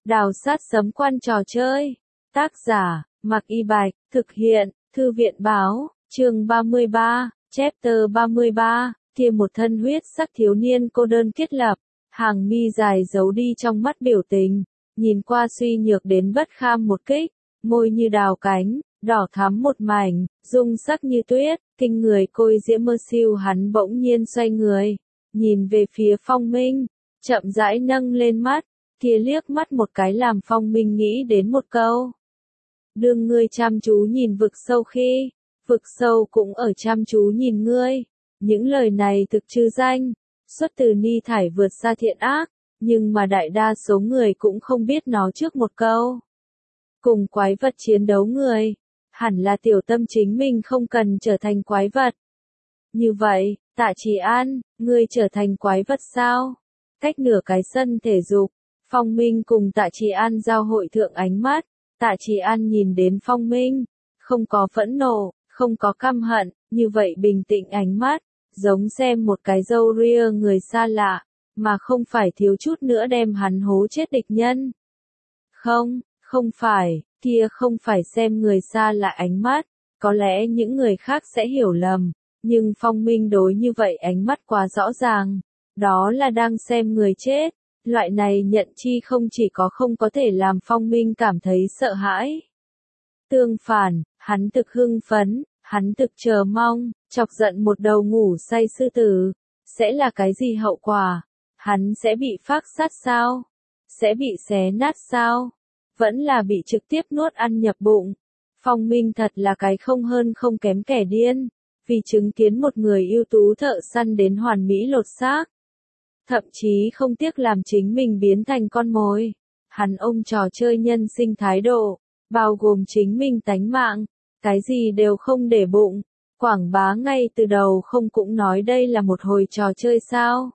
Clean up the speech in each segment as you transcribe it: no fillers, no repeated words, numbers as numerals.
Đào sát sấm quan trò chơi. Tác giả, Mạc Y Bạch, thực hiện, Thư viện báo, chương 33, chapter 33, kia một thân huyết sắc thiếu niên cô đơn kết lập, hàng mi dài giấu đi trong mắt biểu tình, nhìn qua suy nhược đến bất kham một kích, môi như đào cánh, đỏ thắm một mảnh, dung sắc như tuyết, kinh người côi diễm mơ siêu hắn bỗng nhiên xoay người, nhìn về phía Phong Minh, chậm rãi nâng lên mắt, kia liếc mắt một cái làm Phong Minh nghĩ đến một câu. Đương ngươi chăm chú nhìn vực sâu khi, vực sâu cũng ở chăm chú nhìn ngươi. Những lời này thực trư danh, xuất từ ni thải vượt xa thiện ác, nhưng mà đại đa số người cũng không biết nó trước một câu. Cùng quái vật chiến đấu người, hẳn là tiểu tâm chính mình không cần trở thành quái vật. Như vậy, Tạ Trì An, ngươi trở thành quái vật sao? Cách nửa cái sân thể dục, Phong Minh cùng Tạ Trì An giao hội thượng ánh mắt. Tạ Trì An nhìn đến Phong Minh, không có phẫn nộ, không có căm hận, như vậy bình tĩnh ánh mắt, giống xem một cái râu ria người xa lạ, mà không phải thiếu chút nữa đem hắn hố chết địch nhân. Không phải, kia không phải xem người xa lạ ánh mắt, có lẽ những người khác sẽ hiểu lầm, nhưng Phong Minh đối như vậy ánh mắt quá rõ ràng, đó là đang xem người chết. Loại này nhận chi không chỉ có không có thể làm Phong Minh cảm thấy sợ hãi. Tương phản, hắn thực hưng phấn, hắn thực chờ mong, chọc giận một đầu ngủ say sư tử. Sẽ là cái gì hậu quả? Hắn sẽ bị phác sát sao? Sẽ bị xé nát sao? Vẫn là bị trực tiếp nuốt ăn nhập bụng. Phong Minh thật là cái không hơn không kém kẻ điên, vì chứng kiến một người ưu tú thợ săn đến hoàn mỹ lột xác. Thậm chí không tiếc làm chính mình biến thành con mồi. Hắn ôm trò chơi nhân sinh thái độ, bao gồm chính mình tánh mạng, cái gì đều không để bụng. Quảng bá ngay từ đầu không cũng nói đây là một hồi trò chơi sao.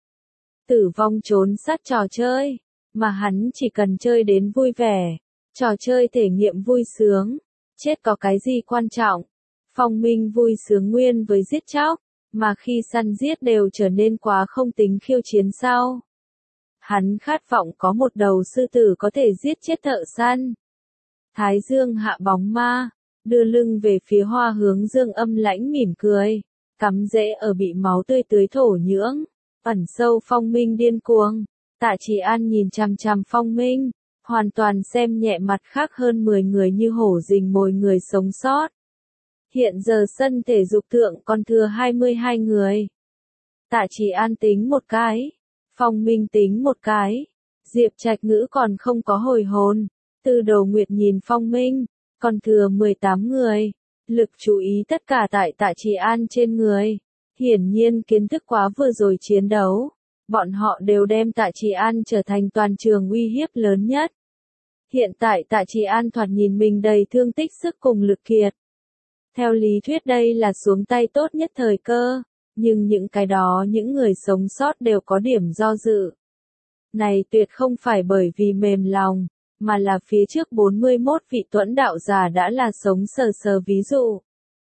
Tử vong trốn sát trò chơi, mà hắn chỉ cần chơi đến vui vẻ. Trò chơi thể nghiệm vui sướng, chết có cái gì quan trọng. Phong Minh vui sướng nguyên với giết chóc. Mà khi săn giết đều trở nên quá không tính khiêu chiến sau. Hắn khát vọng có một đầu sư tử có thể giết chết thợ săn. Thái dương hạ bóng ma, đưa lưng về phía hoa hướng dương âm lãnh mỉm cười, cắm rễ ở bị máu tươi tưới thổ nhưỡng, ẩn sâu Phong Minh điên cuồng. Tạ Trì An nhìn chằm chằm Phong Minh, hoàn toàn xem nhẹ mặt khác hơn 10 người như hổ rình mồi người sống sót. Hiện giờ sân thể dục thượng còn thừa 22 người. Tạ Trì An tính một cái, Phong Minh tính một cái, Diệp Trạch Ngữ còn không có hồi hồn. Từ Đầu Nguyệt nhìn Phong Minh, còn thừa 18 người. Lực chú ý tất cả tại Tạ Trì An trên người. Hiển nhiên kiến thức quá vừa rồi chiến đấu. Bọn họ đều đem Tạ Trì An trở thành toàn trường uy hiếp lớn nhất. Hiện tại Tạ Trì An thoạt nhìn mình đầy thương tích sức cùng lực kiệt. Theo lý thuyết đây là xuống tay tốt nhất thời cơ, nhưng những cái đó những người sống sót đều có điểm do dự. Này tuyệt không phải bởi vì mềm lòng, mà là phía trước 41 vị tuẫn đạo giả đã là sống sờ sờ ví dụ.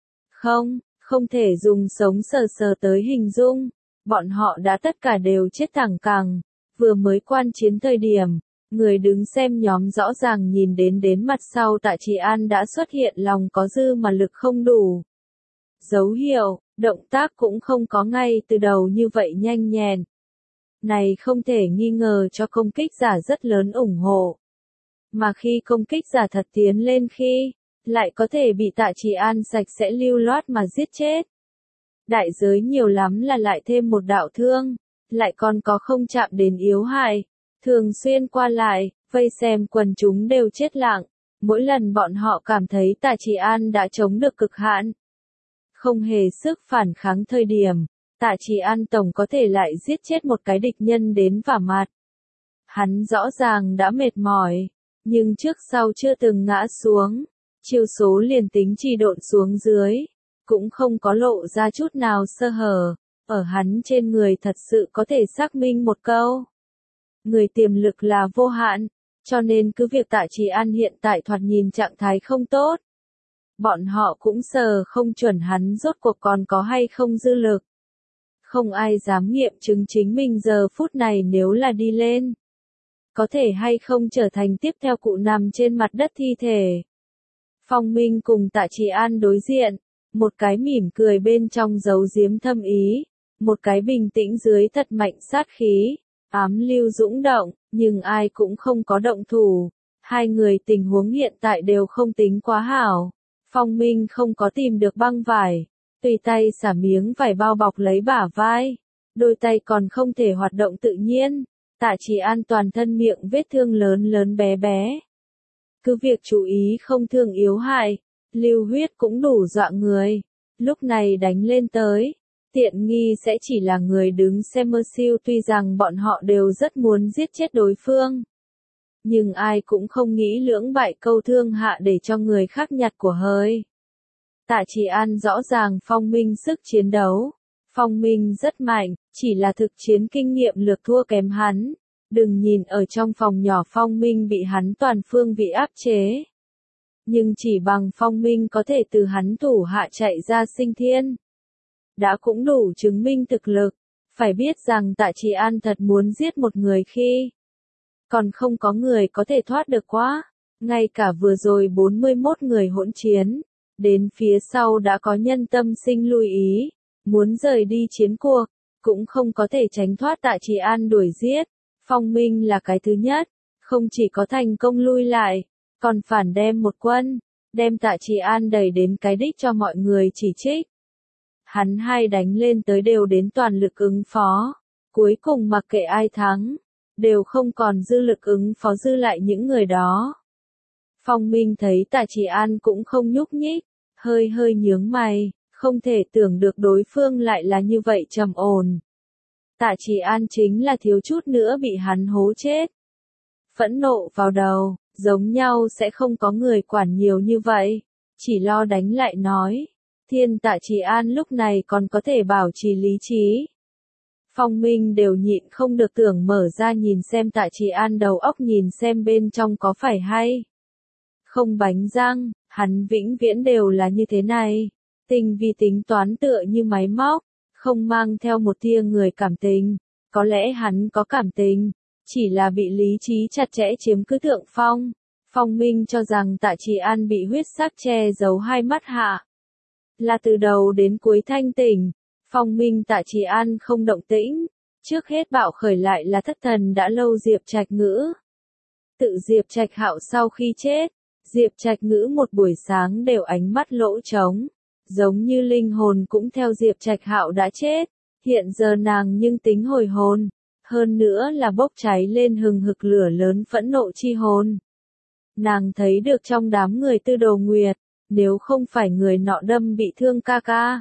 Không thể dùng sống sờ sờ tới hình dung, bọn họ đã tất cả đều chết thẳng cẳng, vừa mới quan chiến thời điểm. Người đứng xem nhóm rõ ràng nhìn đến mặt sau Tạ Trì An đã xuất hiện lòng có dư mà lực không đủ. Dấu hiệu, động tác cũng không có ngay từ đầu như vậy nhanh nhẹn. Này không thể nghi ngờ cho công kích giả rất lớn ủng hộ. Mà khi công kích giả thật tiến lên khi, lại có thể bị Tạ Trì An sạch sẽ lưu loát mà giết chết. Đại giới nhiều lắm là lại thêm một đạo thương, lại còn có không chạm đến yếu hại. Thường xuyên qua lại, vây xem quần chúng đều chết lặng, mỗi lần bọn họ cảm thấy Tạ Trì An đã chống được cực hạn. Không hề sức phản kháng thời điểm, Tạ Trì An tổng có thể lại giết chết một cái địch nhân đến vả mặt. Hắn rõ ràng đã mệt mỏi, nhưng trước sau chưa từng ngã xuống, chiêu số liền tính trì độn xuống dưới, cũng không có lộ ra chút nào sơ hở, ở hắn trên người thật sự có thể xác minh một câu. Người tiềm lực là vô hạn, cho nên cứ việc Tạ Trì An hiện tại thoạt nhìn trạng thái không tốt. Bọn họ cũng sờ không chuẩn hắn rốt cuộc còn có hay không dư lực. Không ai dám nghiệm chứng chính mình giờ phút này nếu là đi lên. có thể hay không trở thành tiếp theo cụ nằm trên mặt đất thi thể. Phong Minh cùng Tạ Trì An đối diện, một cái mỉm cười bên trong giấu giếm thâm ý, một cái bình tĩnh dưới thật mạnh sát khí, ám lưu dũng động, nhưng ai cũng không có động thủ. Hai người tình huống hiện tại đều không tính quá hảo. Phong Minh không có tìm được băng vải, tùy tay xả miếng vải bao bọc lấy bả vai, đôi tay còn không thể hoạt động tự nhiên. Tạ Trì An toàn thân miệng vết thương lớn lớn bé bé. Cứ việc chú ý không thương yếu hại, lưu huyết cũng đủ dọa người. Lúc này đánh lên tới, tiện nghi sẽ chỉ là người đứng xem mơ siêu, tuy rằng bọn họ đều rất muốn giết chết đối phương. Nhưng ai cũng không nghĩ lưỡng bại câu thương hạ để cho người khác nhặt của hơi. Tạ Trì An rõ ràng Phong Minh sức chiến đấu. Phong Minh rất mạnh, chỉ là thực chiến kinh nghiệm lược thua kém hắn. Đừng nhìn ở trong phòng nhỏ Phong Minh bị hắn toàn phương vị áp chế. Nhưng chỉ bằng Phong Minh có thể từ hắn thủ hạ chạy ra sinh thiên. Đã cũng đủ chứng minh thực lực. Phải biết rằng Tạ Trì An thật muốn giết một người khi còn không có người có thể thoát được quá. Ngay cả vừa rồi 41 người hỗn chiến. Đến phía sau đã có nhân tâm sinh lưu ý. Muốn rời đi chiến cuộc. Cũng không có thể tránh thoát Tạ Trì An đuổi giết. Phong Minh là cái thứ nhất. Không chỉ có thành công lui lại. Còn phản đem một quân. Đem Tạ Trì An đẩy đến cái đích cho mọi người chỉ trích. Hắn hai đánh lên tới đều đến toàn lực ứng phó. Cuối cùng mặc kệ ai thắng. Đều không còn dư lực ứng phó dư lại những người đó. Phong Minh thấy Tạ Trì An cũng không nhúc nhích. Hơi hơi nhướng mày. Không thể tưởng được đối phương lại là như vậy trầm ổn. Tạ Trì An chính là thiếu chút nữa bị hắn hố chết. Phẫn nộ vào đầu, giống nhau sẽ không có người quản nhiều như vậy. Chỉ lo đánh lại nói. Thiên Tạ Trì An lúc này còn có thể bảo trì lý trí. Phong Minh đều nhịn không được tưởng mở ra nhìn xem Tạ Trì An đầu óc, nhìn xem bên trong có phải hay không bánh răng. Hắn vĩnh viễn đều là như thế này. Tinh vi tính toán tựa như máy móc, không mang theo một tia người cảm tình. Có lẽ hắn có cảm tình, chỉ là bị lý trí chặt chẽ chiếm cứ thượng phong. Phong Minh cho rằng Tạ Trì An bị huyết sắc che giấu hai mắt hạ. Là từ đầu đến cuối thanh tỉnh. Phong Minh Tạ Trì An không động tĩnh. Trước hết bạo khởi lại là thất thần đã lâu Diệp Trạch Ngữ. Tự Diệp Trạch Hạo sau khi chết, Diệp Trạch Ngữ một buổi sáng đều ánh mắt lỗ trống. Giống như linh hồn cũng theo Diệp Trạch Hạo đã chết. Hiện giờ nàng nhưng tính hồi hồn. Hơn nữa là bốc cháy lên hừng hực lửa lớn phẫn nộ chi hồn. Nàng thấy được trong đám người Tư Đồ Nguyệt. Nếu không phải người nọ đâm bị thương ca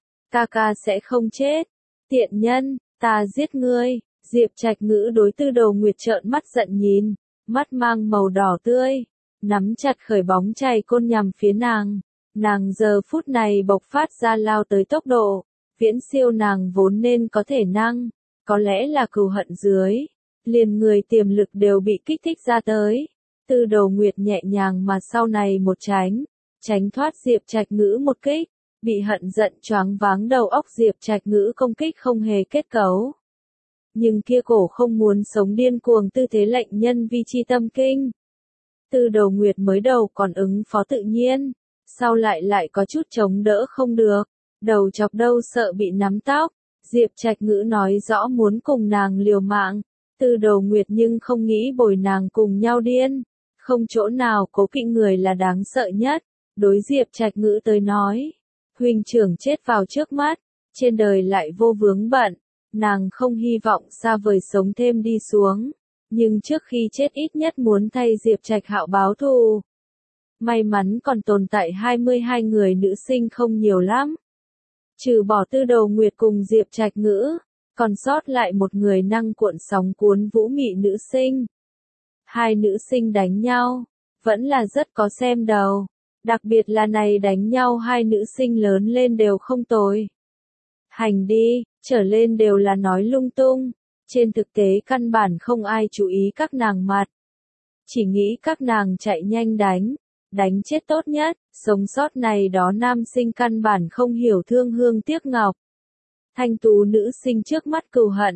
ca sẽ không chết. Tiện nhân, ta giết ngươi. Diệp Trạch Ngữ đối Tư Đồ Nguyệt trợn mắt giận nhìn. Mắt mang màu đỏ tươi. Nắm chặt khởi bóng chày côn nhằm phía nàng. Nàng giờ phút này bộc phát ra lao tới tốc độ. Viễn siêu nàng vốn nên có thể năng. Có lẽ là cừu hận dưới. Liền người tiềm lực đều bị kích thích ra tới. Tư Đồ Nguyệt nhẹ nhàng mà sau này một tránh. Tránh thoát Diệp Trạch Ngữ một kích. Bị hận giận choáng váng đầu óc Diệp Trạch Ngữ công kích không hề kết cấu. Nhưng kia cổ không muốn sống điên cuồng tư thế lệnh nhân vi chi tâm kinh. Tư Đồ Nguyệt mới đầu còn ứng phó tự nhiên. Sau lại có chút chống đỡ không được. Đầu chọc đâu sợ bị nắm tóc. Diệp Trạch Ngữ nói rõ muốn cùng nàng liều mạng. Tư Đồ Nguyệt nhưng không nghĩ bồi nàng cùng nhau điên. Không chỗ nào cố kỵ người là đáng sợ nhất. Đối Diệp Trạch Ngữ tới nói. Huynh trưởng chết vào trước mắt. Trên đời lại vô vướng bận. Nàng không hy vọng xa vời sống thêm đi xuống. Nhưng trước khi chết ít nhất muốn thay Diệp Trạch Hạo báo thù. May mắn còn tồn tại 22 người nữ sinh không nhiều lắm. Trừ bỏ Tư Đồ Nguyệt cùng Diệp Trạch Ngữ, còn sót lại một người năng cuộn sóng cuốn vũ mị nữ sinh. Hai nữ sinh đánh nhau, vẫn là rất có xem đầu. Đặc biệt là này đánh nhau hai nữ sinh lớn lên đều không tồi. Hành đi, trở lên đều là nói lung tung. Trên thực tế căn bản không ai chú ý các nàng mặt. Chỉ nghĩ các nàng chạy nhanh đánh chết tốt nhất, sống sót này đó nam sinh căn bản không hiểu thương hương tiếc ngọc. Thanh tú nữ sinh trước mắt cừu hận,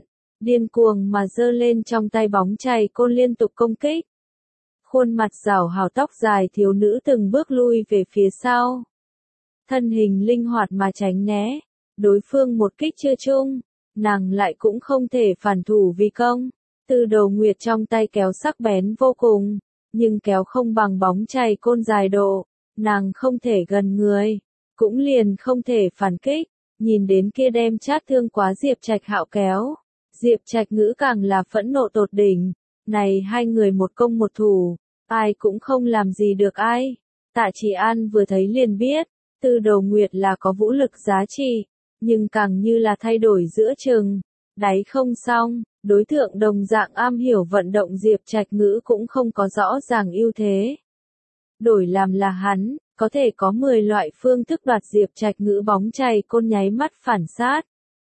điên cuồng mà giơ lên trong tay bóng chày côn liên tục công kích. Khuôn mặt rảo hào tóc dài thiếu nữ từng bước lui về phía sau. Thân hình linh hoạt mà tránh né, đối phương một kích chưa trúng, nàng lại cũng không thể phản thủ vì công. Tư Đồ Nguyệt trong tay kéo sắc bén vô cùng, nhưng kéo không bằng bóng chày côn dài độ, nàng không thể gần người, cũng liền không thể phản kích. Nhìn đến kia đem chát thương quá Diệp Trạch Hạo kéo, Diệp Trạch Ngữ càng là phẫn nộ tột đỉnh. Này hai người một công một thủ, ai cũng không làm gì được ai. Tạ Chỉ An vừa thấy liền biết, Tư Đồ Nguyệt là có vũ lực giá trị, nhưng càng như là thay đổi giữa chừng, đáy không xong, đối tượng đồng dạng am hiểu vận động Diệp Trạch Ngữ cũng không có rõ ràng ưu thế. Đổi làm là hắn, có thể có 10 loại phương thức đoạt Diệp Trạch Ngữ bóng chày côn nháy mắt phản sát.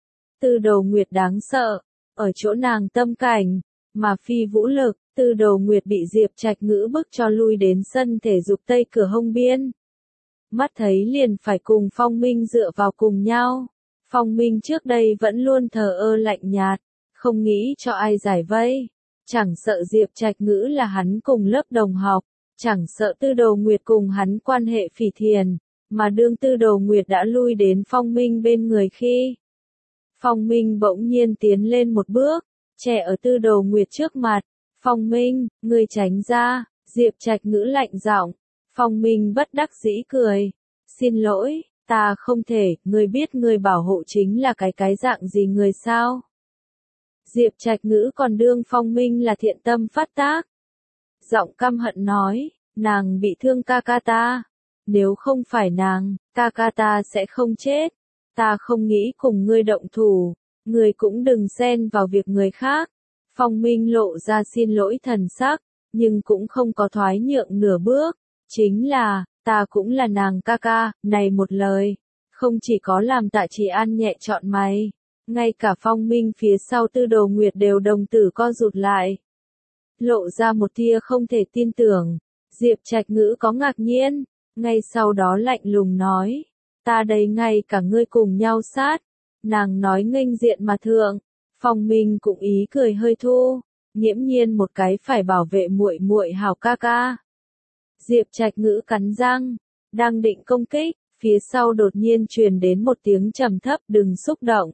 Tư Đồ Nguyệt đáng sợ, ở chỗ nàng tâm cảnh, mà phi vũ lực. Tư Đồ Nguyệt bị Diệp Trạch Ngữ bức cho lui đến sân thể dục tây cửa hông biên. Mắt thấy liền phải cùng Phong Minh dựa vào cùng nhau. Phong Minh trước đây vẫn luôn thờ ơ lạnh nhạt, không nghĩ cho ai giải vây. Chẳng sợ Diệp Trạch Ngữ là hắn cùng lớp đồng học, chẳng sợ Tư Đồ Nguyệt cùng hắn quan hệ phỉ thiền, mà đương Tư Đồ Nguyệt đã lui đến Phong Minh bên người khi. Phong Minh bỗng nhiên tiến lên một bước, che ở Tư Đồ Nguyệt trước mặt. Phong Minh, ngươi tránh ra, Diệp Trạch Ngữ lạnh giọng. Phong Minh bất đắc dĩ cười. Xin lỗi, ta không thể, ngươi biết ngươi bảo hộ chính là cái dạng gì người sao? Diệp Trạch Ngữ còn đương Phong Minh là thiện tâm phát tác. Giọng căm hận nói, nàng bị thương ca ca ta. Nếu không phải nàng, ca ca ta sẽ không chết. Ta không nghĩ cùng ngươi động thủ, ngươi cũng đừng xen vào việc người khác. Phong Minh lộ ra xin lỗi thần sắc, nhưng cũng không có thoái nhượng nửa bước. Chính là, ta cũng là nàng ca ca, này một lời. Không chỉ có làm Tạ Chỉ An nhẹ trọn mày, ngay cả Phong Minh phía sau Tư Đồ Nguyệt đều đồng tử co rụt lại. Lộ ra một tia không thể tin tưởng, Diệp Trạch Ngữ có ngạc nhiên, ngay sau đó lạnh lùng nói. Ta đây ngay cả ngươi cùng nhau sát. Nàng nói nghênh diện mà thượng. Phong Minh cũng ý cười hơi thu, nghiễm nhiên một cái phải bảo vệ muội muội hảo ca ca. Diệp Trạch Ngữ cắn răng, đang định công kích, phía sau đột nhiên truyền đến một tiếng trầm thấp đừng xúc động.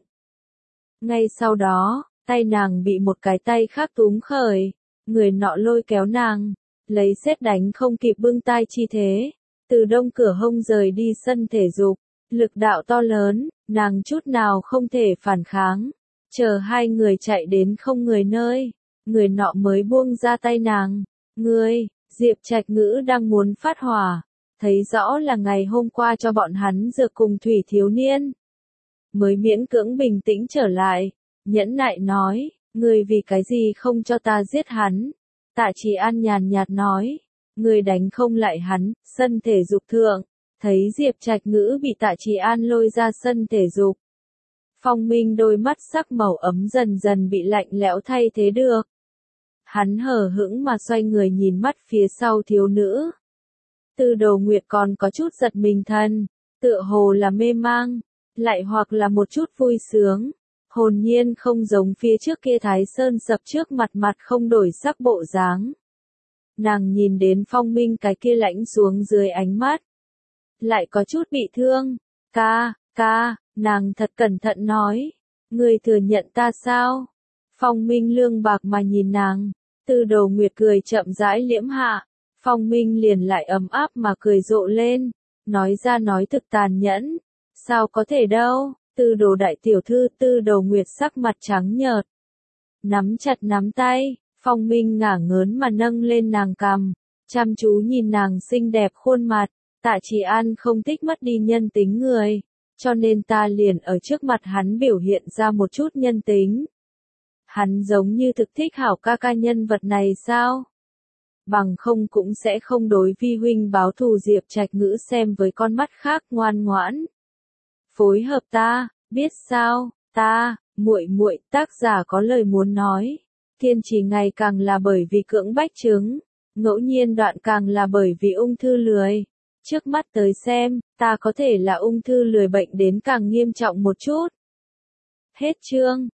Ngay sau đó, tay nàng bị một cái tay khác túm khởi, người nọ lôi kéo nàng, lấy sét đánh không kịp bưng tay chi thế, từ đông cửa hông rời đi sân thể dục, lực đạo to lớn, nàng chút nào không thể phản kháng. Chờ hai người chạy đến không người nơi, người nọ mới buông ra tay nàng. Ngươi, Diệp Trạch Ngữ đang muốn phát hỏa, thấy rõ là ngày hôm qua cho bọn hắn dược cùng thủy thiếu niên. Mới miễn cưỡng bình tĩnh trở lại, nhẫn nại nói, ngươi vì cái gì không cho ta giết hắn. Tạ Chỉ An nhàn nhạt nói, ngươi đánh không lại hắn. Sân thể dục thượng, thấy Diệp Trạch Ngữ bị Tạ Chỉ An lôi ra sân thể dục. Phong Minh đôi mắt sắc màu ấm dần dần bị lạnh lẽo thay thế được. Hắn hờ hững mà xoay người nhìn mắt phía sau thiếu nữ. Tư Đồ Nguyệt còn có chút giật mình thân, tựa hồ là mê mang, lại hoặc là một chút vui sướng. Hồn nhiên không giống phía trước kia Thái Sơn sập trước mặt mặt không đổi sắc bộ dáng. Nàng nhìn đến Phong Minh cái kia lãnh xuống dưới ánh mắt. Lại có chút bị thương. Ca, nàng thật cẩn thận nói. Ngươi thừa nhận ta sao? Phong Minh lương bạc mà nhìn nàng. Tư Đồ Nguyệt cười chậm rãi liễm hạ. Phong Minh liền lại ấm áp mà cười rộ lên. Nói ra nói thực tàn nhẫn. Sao có thể đâu? Tư Đồ đại tiểu thư. Tư Đồ Nguyệt sắc mặt trắng nhợt. Nắm chặt nắm tay. Phong Minh ngả ngớn mà nâng lên nàng cằm. Chăm chú nhìn nàng xinh đẹp khuôn mặt. Tạ Chỉ An không thích mất đi nhân tính người. Cho nên ta liền ở trước mặt hắn biểu hiện ra một chút nhân tính. Hắn giống như thực thích hảo ca ca nhân vật này sao? Bằng không cũng sẽ không đối vi huynh báo thù. Diệp Trạch Ngữ xem với con mắt khác ngoan ngoãn. Phối hợp ta, biết sao, ta, muội, tác giả có lời muốn nói. Kiên trì ngày càng là bởi vì cưỡng bách chứng, ngẫu nhiên đoạn càng là bởi vì ung thư lười. Trước mắt tới xem, ta có thể là ung thư lười bệnh đến càng nghiêm trọng một chút. Hết chương.